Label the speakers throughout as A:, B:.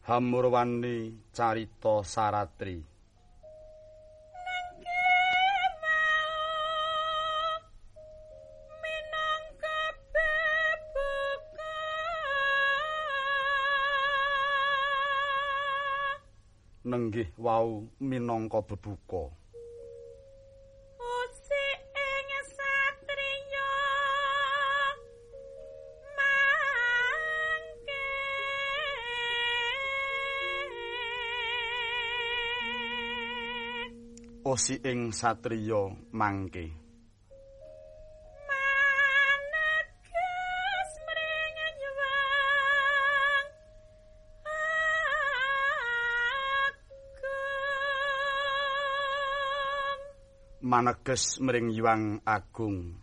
A: Hamurwani carita Saratri. Nenggih wau minangka bebuka. Osi ing satriya mangke. Maneges mring Hyang Agung.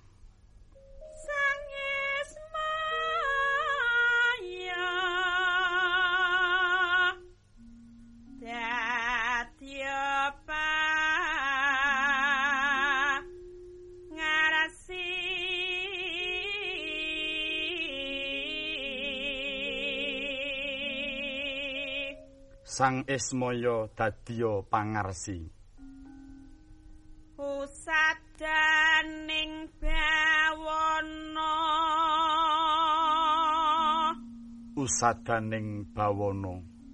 A: Sang Ismaya dadya pangarsi.
B: Usadaning bawana.
A: Usadaning bawana.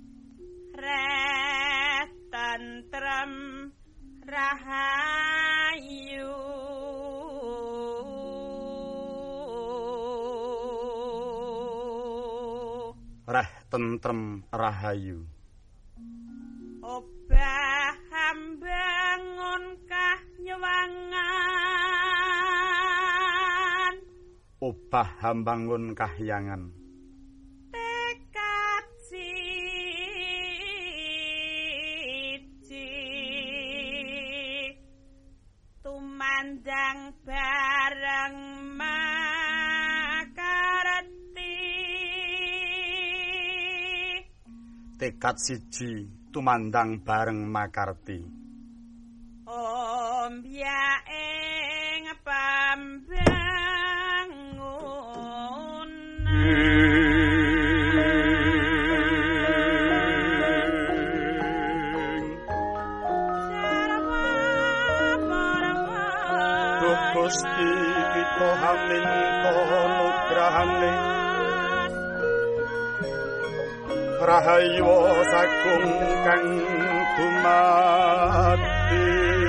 B: Reh tentrem rahayu.
A: Reh tentrem rahayu.
B: Obah hambangun kahyangan.
A: Obah hambangun kahyangan.
B: Tekad siji tumandang bareng makarti.
A: Tekad siji tumandang bareng makarti.
B: Ombya ing pambangunan.
A: Duh Gusti kita haminta nugrahane. Rahayu sagung kang dumadi.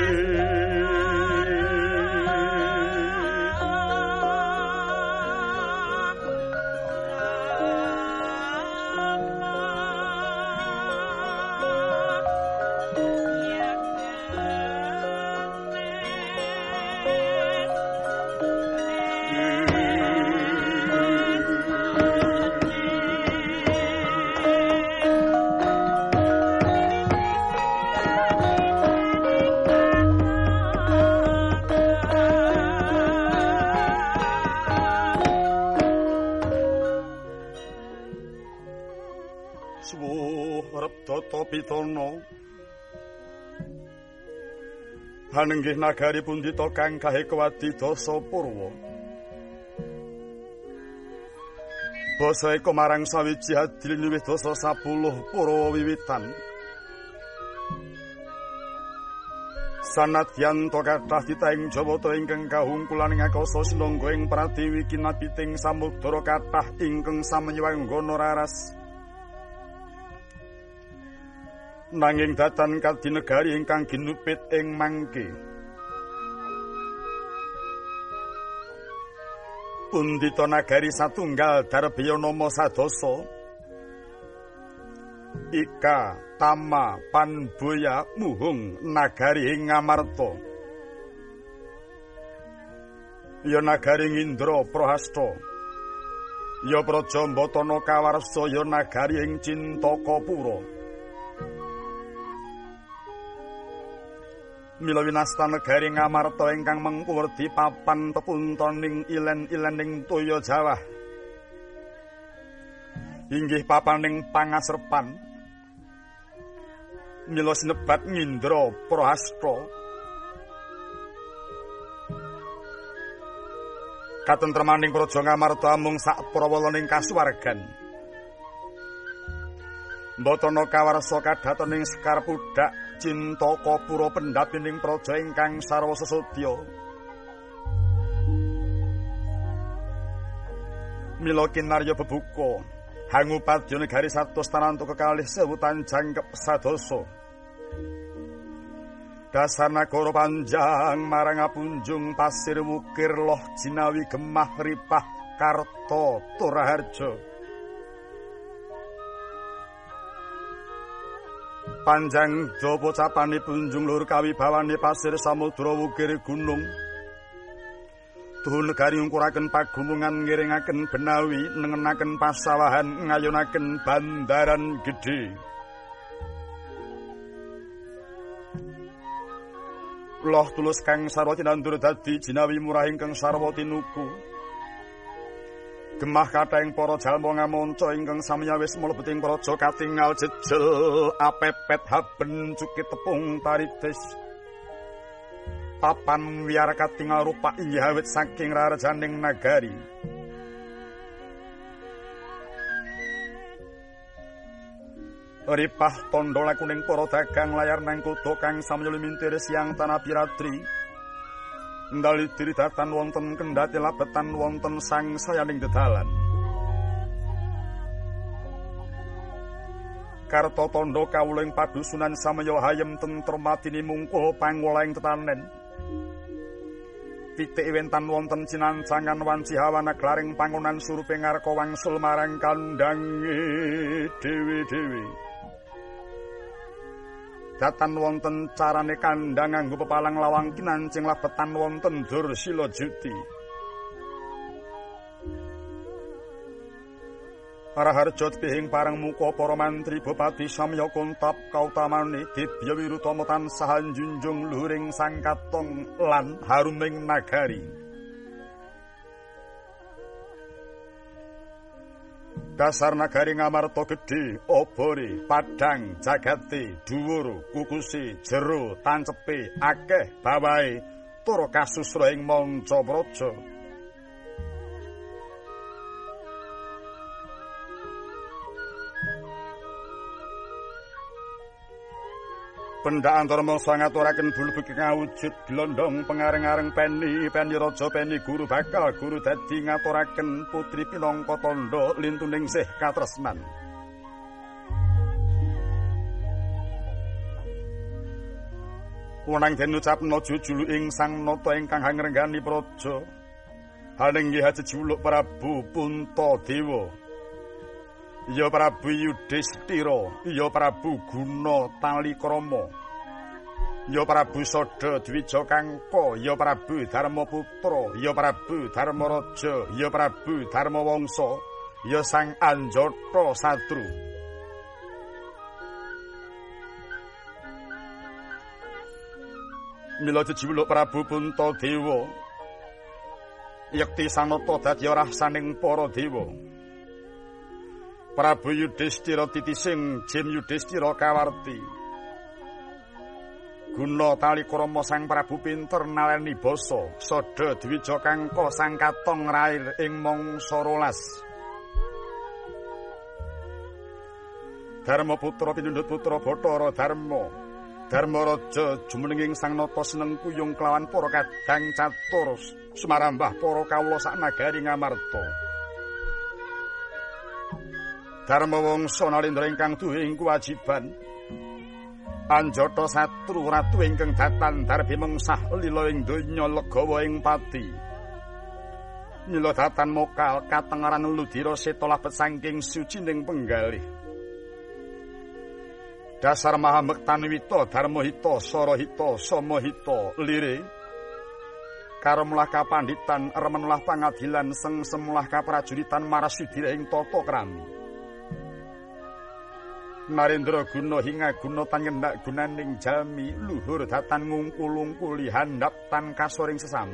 A: Pitana hanenggih nagari pundita kang kahe kewadi dasa purwa basa eka marang sawiji adil luwih dasa 10 purwa wiwitan sanadyan to kathah titaing Jawata ingkang kahungkulan ngakasa sinangga ing pratiwi kinapiting samudra kathah ingkang samenywanggana raras nanging datan kadinegari ingkang ginupit ing mangke pundita nagari satunggal darbeya nama sadasa Ika Tama Panboya Muhung nagari ing Ngamarta ya nagari Indra Prahasta ya Praja Mbatana Kawarsa ya nagari ing Cintakapura mila winasta negari Ngamarta ingkang mengkuwerdi papan pepuntoning ilen-ilening toya Jawa inggih papaning pangasrepan mila sinebat Ngindra Prahasta katentremaning praja Ngamarta mung sak prawalaning kasuwargan Mbotono kawarsa kadhatoning Sekar Pudhak Cintaka pura pendhapining praja ingkang sarwa sesodya. Mila kinarya bebuka hangupadya negari 100 tanantu kekalih 1000 tanjang sadasa. Dasar nagara panjang marang apunjung pasir wukir loh jinawi gemah ripah Karta Turaharja. Panjang dawa capane punjung lur kawibawane pasir samudra wukir gunung. Tuhu negari ngukuraken pagunungan ngiringaken benawi nengenaken pasawahan ngayunaken bandaran gedhe. Loh tulus kang sarwa tinandur dadi jinawi murah ingkang sarwa tinuku. Gemah kathahing para jalma ngamonca ingkang samiya wis mlebeting praja katingal jejel apepet haben cukit tepung taritis. Papan wiyar katingal rupa inggih awit saking rarajaning nagari. Ripah tondo lakuning para dagang layar nang kutha kang samya lumintir siang tanah piratri. Ndali diridatan wonten kendhati labetan wonten sang sayaning dedalan. Karta tondo kawuling padusunan samaya hayem tentremati mungkuh pangolaing tetanen. Pitik wentan wonten cinancangan wanci hawana glaring pangonan surupe ngarka wangsul marang kandange dewi-dewi. Datan wonten carane kandhang nganggo pepalang lawang kinancing labetan wonten Dursila Juti. Raharja pihing parang muka para mantri bupati samya kontap kautamane Dibya Wirutama tansah njunjung luhuring sang katong lan haruming nagari. Dasar nagari Ngamarta gedhe, obore, padhang, jagate, dhuwur, kukusi, jero, tancepe, akeh bawahe tur kasusra ing manca praja. Pendak antara mangsa ngaturaken bulbek ngawujud glondhong pengareng-areng peni raja peni guru bakal guru dadi ngaturaken putri pinangka tandha lintuning sih katresnan. Wenang den ucapna jujulu ing sang nata ingkang ngrenggani praja. Hanenggih jejuluk Prabu Puntadewa. Ya Prabu Yudhistira, ya Prabu Guna Talikrama, ya Prabu Sada Dwija Kangka, ya Prabu Darmaputra, ya Prabu Dharmaraja, ya Prabu Dharmawangsa, ya Sang Anjata Satru. Mila jejuluk Prabu Puntadewa, yekti sanata dadi rasaning para dewa. Prabu Yudhistira titising Jin Yudhistira kawarti. Guna Talikrama sang Prabu pinter naleni basa, Sada Dwija Kangka sang katong rair ing mangsa 12. Darmaputra pinundhut putra Bathara Darma. Dharmaraja jumenenging sang nata seneng kuyung kelawan para kadang catur sumarambah para kawula sak nagari Ngamarta. Dharmawangsa Nalendra ingkang duwe ing kewajiban Anjata Satru ratu ingkang datan darbi mengsah lila ing donya legawa ing pati. Mila datan mokal katengaran ludira seta labet saking sucining penggalih. Dasar Mahamektanwita Dharmahita Sarahita Samahita lire karo mulah kapanditan remenulah pangadilan seng semulah kaprajuritan marasudira ing tata krami. Narendra guna hinga guna tan ngendak gunaning jalmi luhur datan ngungkul-ungkuli handap tan kasoring sesami.